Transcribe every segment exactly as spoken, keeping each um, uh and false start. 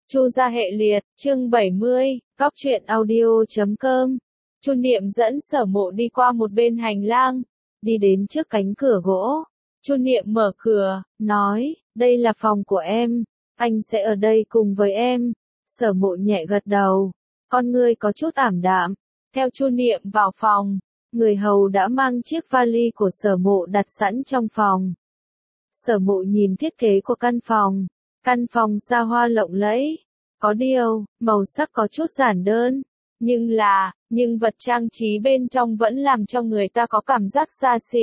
Chu gia hệ liệt, chương bảy mươi, góc truyện audio chấm com. Chu Niệm dẫn Sở Mộ đi qua một bên hành lang, đi đến trước cánh cửa gỗ. Chu Niệm mở cửa, nói, đây là phòng của em, anh sẽ ở đây cùng với em. Sở Mộ nhẹ gật đầu, con ngươi có chút ảm đạm. Theo Chu Niệm vào phòng, người hầu đã mang chiếc vali của Sở Mộ đặt sẵn trong phòng. Sở Mộ nhìn thiết kế của căn phòng. Căn phòng xa hoa lộng lẫy, có điều, màu sắc có chút giản đơn, nhưng là, nhưng vật trang trí bên trong vẫn làm cho người ta có cảm giác xa xỉ.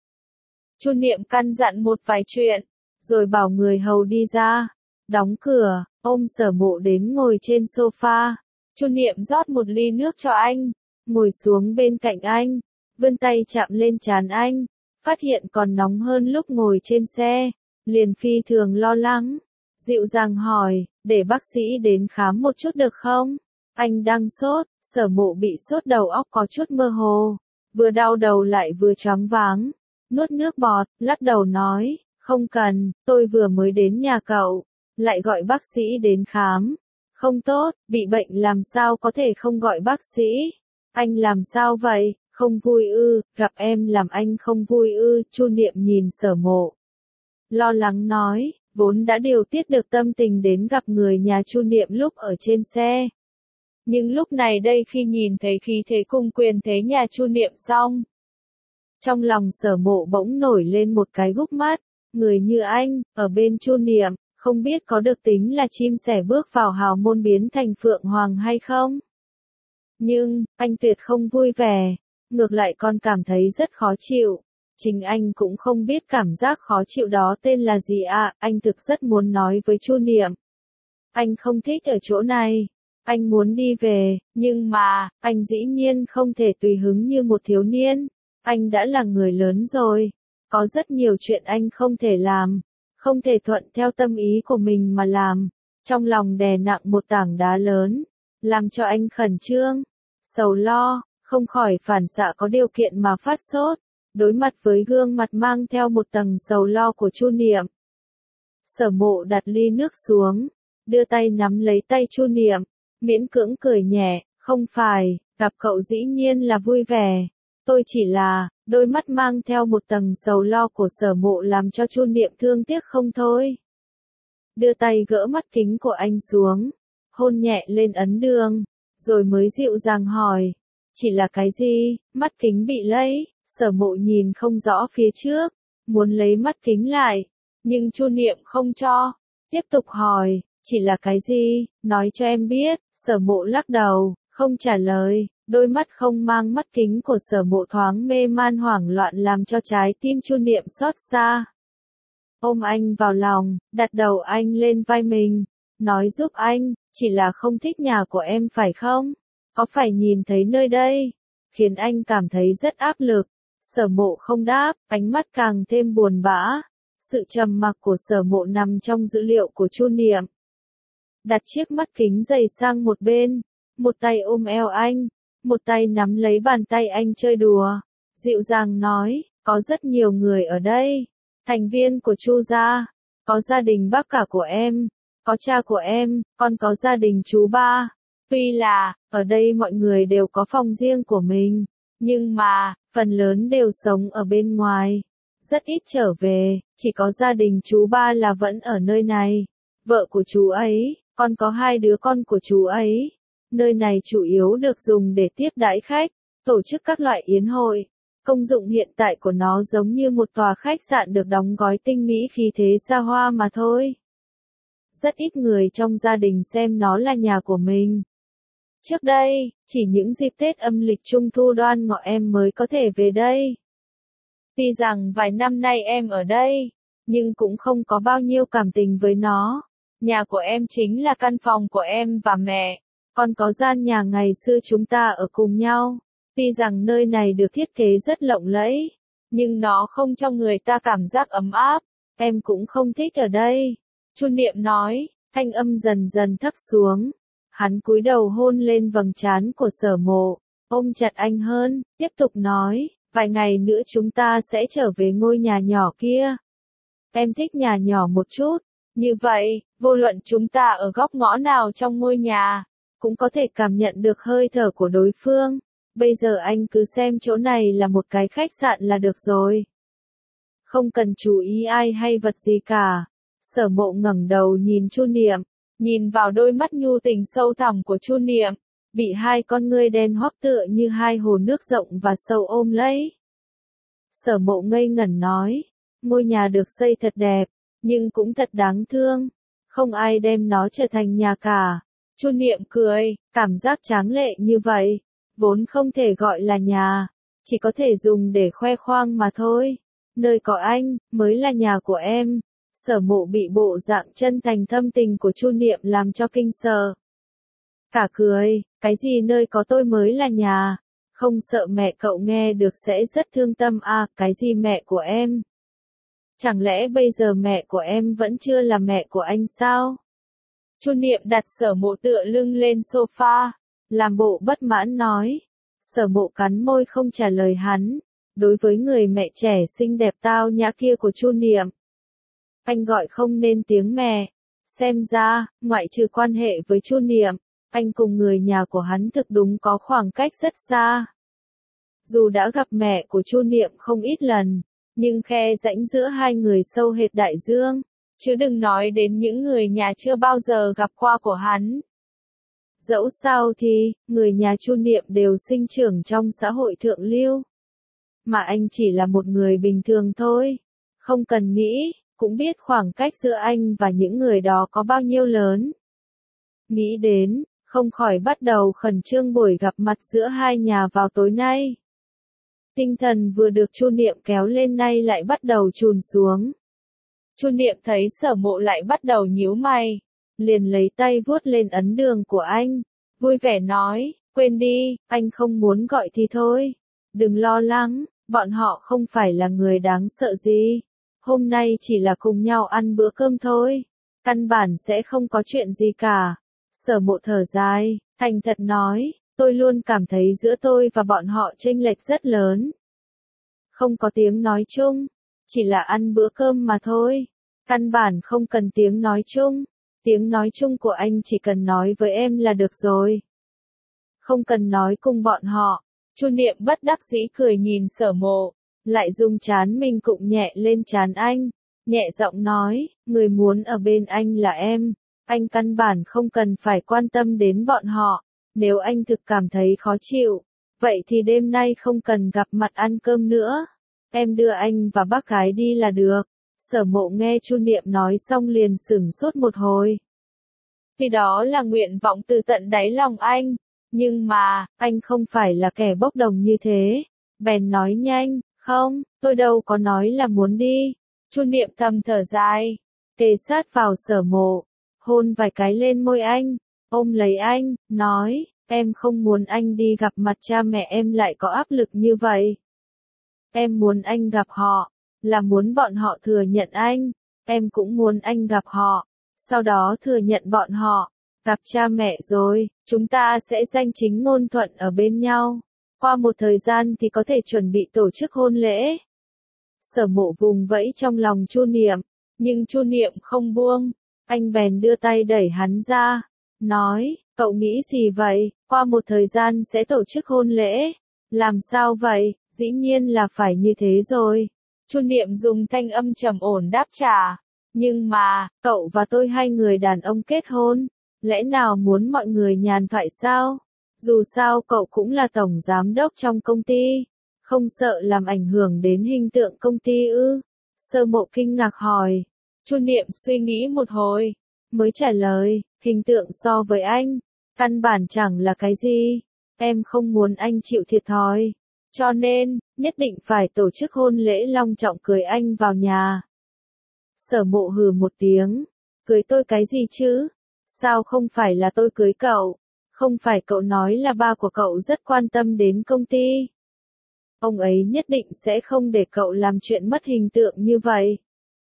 Chu Niệm căn dặn một vài chuyện, rồi bảo người hầu đi ra, đóng cửa, ôm Sở Mộ đến ngồi trên sofa. Chu Niệm rót một ly nước cho anh, ngồi xuống bên cạnh anh, vươn tay chạm lên trán anh, phát hiện còn nóng hơn lúc ngồi trên xe, liền phi thường lo lắng. Dịu dàng hỏi, để bác sĩ đến khám một chút được không? Anh đang sốt. Sở Mộ bị sốt đầu óc có chút mơ hồ, vừa đau đầu lại vừa choáng váng, nuốt nước bọt, lắc đầu nói, không cần, tôi vừa mới đến nhà cậu, lại gọi bác sĩ đến khám. Không tốt, bị bệnh làm sao có thể không gọi bác sĩ? Anh làm sao vậy, không vui ư, gặp em làm anh không vui ư? Chu Niệm nhìn Sở Mộ, lo lắng nói. Vốn đã điều tiết được tâm tình đến gặp người nhà Chu Niệm lúc ở trên xe. Nhưng lúc này đây khi nhìn thấy khí thế cung quyền thế nhà Chu Niệm xong, trong lòng Sở Mộ bỗng nổi lên một cái gúc mắt, người như anh, ở bên Chu Niệm, không biết có được tính là chim sẻ bước vào hào môn biến thành phượng hoàng hay không? Nhưng, anh tuyệt không vui vẻ, ngược lại còn cảm thấy rất khó chịu. Chính anh cũng không biết cảm giác khó chịu đó tên là gì à, anh thực rất muốn nói với Chu Niệm. Anh không thích ở chỗ này, anh muốn đi về, nhưng mà, anh dĩ nhiên không thể tùy hứng như một thiếu niên. Anh đã là người lớn rồi, có rất nhiều chuyện anh không thể làm, không thể thuận theo tâm ý của mình mà làm. Trong lòng đè nặng một tảng đá lớn, làm cho anh khẩn trương, sầu lo, không khỏi phản xạ có điều kiện mà phát sốt. Đối mặt với gương mặt mang theo một tầng sầu lo của Chu Niệm, Sở Mộ đặt ly nước xuống, đưa tay nắm lấy tay Chu Niệm, miễn cưỡng cười nhẹ, không phải, gặp cậu dĩ nhiên là vui vẻ, tôi chỉ là, đôi mắt mang theo một tầng sầu lo của Sở Mộ làm cho Chu Niệm thương tiếc không thôi. Đưa tay gỡ mắt kính của anh xuống, hôn nhẹ lên ấn đường, rồi mới dịu dàng hỏi, chỉ là cái gì? Mắt kính bị lấy. Sở Mộ nhìn không rõ phía trước, muốn lấy mắt kính lại, nhưng Chu Niệm không cho, tiếp tục hỏi, chỉ là cái gì, nói cho em biết. Sở Mộ lắc đầu, không trả lời, đôi mắt không mang mắt kính của Sở Mộ thoáng mê man hoảng loạn làm cho trái tim Chu Niệm xót xa. Ôm anh vào lòng, đặt đầu anh lên vai mình, nói giúp anh, chỉ là không thích nhà của em phải không? Có phải nhìn thấy nơi đây, khiến anh cảm thấy rất áp lực? Sở Mộ không đáp, ánh mắt càng thêm buồn bã. Sự trầm mặc của Sở Mộ nằm trong dữ liệu của Chu Niệm. Đặt chiếc mắt kính dày sang một bên, một tay ôm eo anh, một tay nắm lấy bàn tay anh chơi đùa, dịu dàng nói, có rất nhiều người ở đây, thành viên của Chu gia, có gia đình bác cả của em, có cha của em, còn có gia đình chú ba. Tuy là, ở đây mọi người đều có phòng riêng của mình, nhưng mà, phần lớn đều sống ở bên ngoài, rất ít trở về, chỉ có gia đình chú ba là vẫn ở nơi này. Vợ của chú ấy, còn có hai đứa con của chú ấy. Nơi này chủ yếu được dùng để tiếp đãi khách, tổ chức các loại yến hội. Công dụng hiện tại của nó giống như một tòa khách sạn được đóng gói tinh mỹ khí thế xa hoa mà thôi. Rất ít người trong gia đình xem nó là nhà của mình. Trước đây, chỉ những dịp Tết âm lịch Trung thu Đoan Ngọ em mới có thể về đây. Tuy rằng vài năm nay em ở đây, nhưng cũng không có bao nhiêu cảm tình với nó. Nhà của em chính là căn phòng của em và mẹ, còn có gian nhà ngày xưa chúng ta ở cùng nhau. Tuy rằng nơi này được thiết kế rất lộng lẫy, nhưng nó không cho người ta cảm giác ấm áp. Em cũng không thích ở đây. Chu Niệm nói, thanh âm dần dần thấp xuống. Hắn cúi đầu hôn lên vầng trán của Sở Mộ, ôm chặt anh hơn, tiếp tục nói, vài ngày nữa chúng ta sẽ trở về ngôi nhà nhỏ kia. Em thích nhà nhỏ một chút, Như vậy, vô luận chúng ta ở góc ngõ nào trong ngôi nhà, cũng có thể cảm nhận được hơi thở của đối phương. Bây giờ anh cứ xem chỗ này là một cái khách sạn là được rồi. Không cần chú ý ai hay vật gì cả. Sở Mộ ngẩng đầu nhìn Chu Niệm, nhìn vào đôi mắt nhu tình sâu thẳm của Chu Niệm, bị hai con ngươi đen hoắc tựa như hai hồ nước rộng và sâu ôm lấy. Sở Mộ ngây ngẩn nói, ngôi nhà được xây thật đẹp, nhưng cũng thật đáng thương, không ai đem nó trở thành nhà cả. Chu Niệm cười, cảm giác tráng lệ như vậy, vốn không thể gọi là nhà, chỉ có thể dùng để khoe khoang mà thôi. Nơi có anh, mới là nhà của em. Sở Mộ bị bộ dạng chân thành thâm tình của Chu Niệm làm cho kinh sợ. Cả cười, cái gì nơi có tôi mới là nhà, không sợ mẹ cậu nghe được sẽ rất thương tâm à, cái gì mẹ của em? Chẳng lẽ bây giờ mẹ của em vẫn chưa là mẹ của anh sao? Chu Niệm đặt Sở Mộ tựa lưng lên sofa, làm bộ bất mãn nói. Sở Mộ cắn môi không trả lời hắn. Đối với người mẹ trẻ xinh đẹp tao nhã kia của Chu Niệm, anh gọi không nên tiếng mẹ. Xem ra, ngoại trừ quan hệ với Chu Niệm, anh cùng người nhà của hắn thực đúng có khoảng cách rất xa. Dù đã gặp mẹ của Chu Niệm không ít lần, nhưng khe rãnh giữa hai người sâu hệt đại dương, chứ đừng nói đến những người nhà chưa bao giờ gặp qua của hắn. Dẫu sao thì, người nhà Chu Niệm đều sinh trưởng trong xã hội thượng lưu. Mà anh chỉ là một người bình thường thôi. Không cần nghĩ, cũng biết khoảng cách giữa anh và những người đó có bao nhiêu lớn. Nghĩ đến, không khỏi bắt đầu khẩn trương buổi gặp mặt giữa hai nhà vào tối nay. Tinh thần vừa được Chu Niệm kéo lên nay lại bắt đầu chùn xuống. Chu Niệm thấy Sở Mộ lại bắt đầu nhíu mày, liền lấy tay vuốt lên ấn đường của anh, vui vẻ nói, quên đi, anh không muốn gọi thì thôi. Đừng lo lắng, bọn họ không phải là người đáng sợ gì. Hôm nay chỉ là cùng nhau ăn bữa cơm thôi. Căn bản sẽ không có chuyện gì cả. Sở Mộ thở dài, thành thật nói, tôi luôn cảm thấy giữa tôi và bọn họ chênh lệch rất lớn. Không có tiếng nói chung, chỉ là ăn bữa cơm mà thôi. Căn bản không cần tiếng nói chung. Tiếng nói chung của anh chỉ cần nói với em là được rồi. Không cần nói cùng bọn họ. Chu Niệm bất đắc dĩ cười nhìn Sở Mộ, lại dùng trán mình cụng nhẹ lên trán anh, nhẹ giọng nói, người muốn ở bên anh là em, anh căn bản không cần phải quan tâm đến bọn họ, nếu anh thực cảm thấy khó chịu, vậy thì đêm nay không cần gặp mặt ăn cơm nữa, em đưa anh và bác gái đi là được. Sở Mộ nghe Chu Niệm nói xong liền sửng sốt một hồi. Thì đó là nguyện vọng từ tận đáy lòng anh. Nhưng mà, anh không phải là kẻ bốc đồng như thế. Bèn nói nhanh, không, tôi đâu có nói là muốn đi. Chu Niệm thầm thở dài, kề sát vào Sở Mộ, hôn vài cái lên môi anh, ôm lấy anh, nói, em không muốn anh đi gặp mặt cha mẹ em lại có áp lực như vậy. Em muốn anh gặp họ, là muốn bọn họ thừa nhận anh, em cũng muốn anh gặp họ, sau đó thừa nhận bọn họ. Gặp cha mẹ rồi, chúng ta sẽ danh chính ngôn thuận ở bên nhau. Qua một thời gian thì có thể chuẩn bị tổ chức hôn lễ. Sở Mộ vùng vẫy trong lòng Chu Niệm, nhưng Chu Niệm không buông. Anh bèn đưa tay đẩy hắn ra, nói, cậu nghĩ gì vậy, qua một thời gian sẽ tổ chức hôn lễ. Làm sao vậy, dĩ nhiên là phải như thế rồi. Chu Niệm dùng thanh âm trầm ổn đáp trả. Nhưng mà, cậu và tôi hai người đàn ông kết hôn. Lẽ nào muốn mọi người nhàn thoại sao? Dù sao cậu cũng là tổng giám đốc trong công ty. Không sợ làm ảnh hưởng đến hình tượng công ty ư? Sở Mộ kinh ngạc hỏi. Chu Niệm suy nghĩ một hồi, mới trả lời, hình tượng so với anh, căn bản chẳng là cái gì. Em không muốn anh chịu thiệt thòi. Cho nên, nhất định phải tổ chức hôn lễ long trọng cưới anh vào nhà. Sở Mộ hừ một tiếng. Cưới tôi cái gì chứ? Sao không phải là tôi cưới cậu? Không phải cậu nói là ba của cậu rất quan tâm đến công ty. Ông ấy nhất định sẽ không để cậu làm chuyện mất hình tượng như vậy.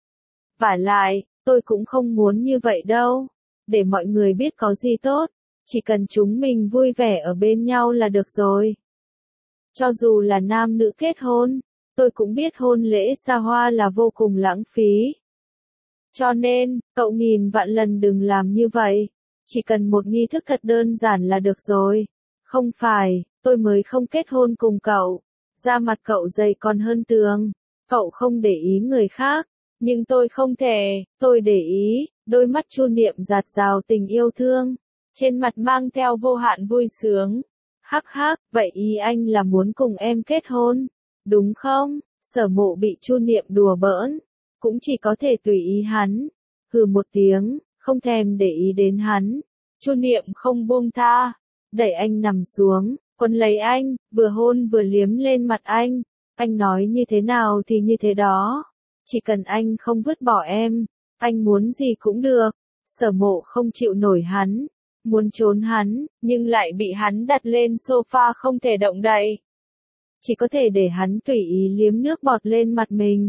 Vả lại, tôi cũng không muốn như vậy đâu. Để mọi người biết có gì tốt. Chỉ cần chúng mình vui vẻ ở bên nhau là được rồi. Cho dù là nam nữ kết hôn, tôi cũng biết hôn lễ xa hoa là vô cùng lãng phí. Cho nên, cậu nghìn vạn lần đừng làm như vậy. Chỉ cần một nghi thức thật đơn giản là được rồi. Không phải, tôi mới không kết hôn cùng cậu. Da mặt cậu dày còn hơn tường. Cậu không để ý người khác. Nhưng tôi không thể, tôi để ý. Đôi mắt Chu Niệm dạt dào tình yêu thương. Trên mặt mang theo vô hạn vui sướng. Hắc hắc, vậy ý anh là muốn cùng em kết hôn, đúng không? Sở Mộ bị Chu Niệm đùa bỡn, cũng chỉ có thể tùy ý hắn. Hừ một tiếng, không thèm để ý đến hắn. Chu Niệm không buông tha, đẩy anh nằm xuống, quấn lấy anh, vừa hôn vừa liếm lên mặt anh. Anh nói như thế nào thì như thế đó. Chỉ cần anh không vứt bỏ em, anh muốn gì cũng được. Sở Mộ không chịu nổi hắn. Muốn trốn hắn, nhưng lại bị hắn đặt lên sofa không thể động đậy. Chỉ có thể để hắn tùy ý liếm nước bọt lên mặt mình.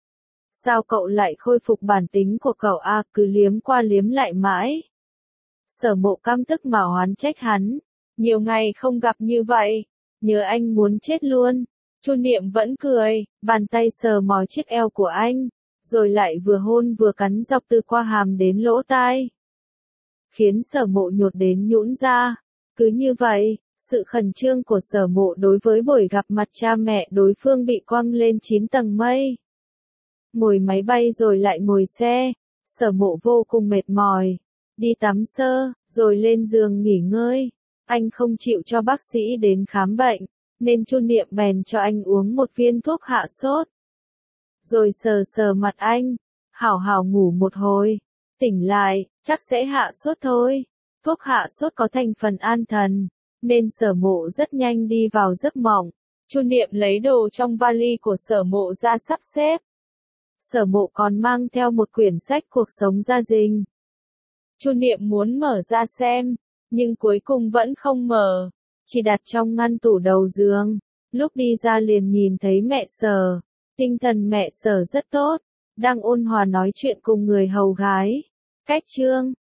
Sao cậu lại khôi phục bản tính của cậu à, cứ liếm qua liếm lại mãi. Sở Mộ căm tức mà oán trách hắn. Nhiều ngày không gặp như vậy, nhớ anh muốn chết luôn. Chu Niệm vẫn cười, bàn tay sờ mó chiếc eo của anh, rồi lại vừa hôn vừa cắn dọc từ qua hàm đến lỗ tai. Khiến Sở Mộ nhột đến nhũn ra. Cứ như vậy, sự khẩn trương của Sở Mộ đối với buổi gặp mặt cha mẹ đối phương bị quăng lên chín tầng mây. Ngồi máy bay rồi lại ngồi xe, Sở Mộ vô cùng mệt mỏi. Đi tắm sơ, rồi lên giường nghỉ ngơi. Anh không chịu cho bác sĩ đến khám bệnh, nên Chu Niệm bèn cho anh uống một viên thuốc hạ sốt. Rồi sờ sờ mặt anh, hảo hảo ngủ một hồi. Tỉnh lại, chắc sẽ hạ sốt thôi. Thuốc hạ sốt có thành phần an thần, nên Sở Mộ rất nhanh đi vào giấc mộng. Chu Niệm lấy đồ trong vali của Sở Mộ ra sắp xếp. Sở Mộ còn mang theo một quyển sách cuộc sống gia đình. Chu Niệm muốn mở ra xem, nhưng cuối cùng vẫn không mở, chỉ đặt trong ngăn tủ đầu giường. Lúc đi ra liền nhìn thấy mẹ Sở. Tinh thần mẹ Sở rất tốt, đang ôn hòa nói chuyện cùng người hầu gái. Cách chương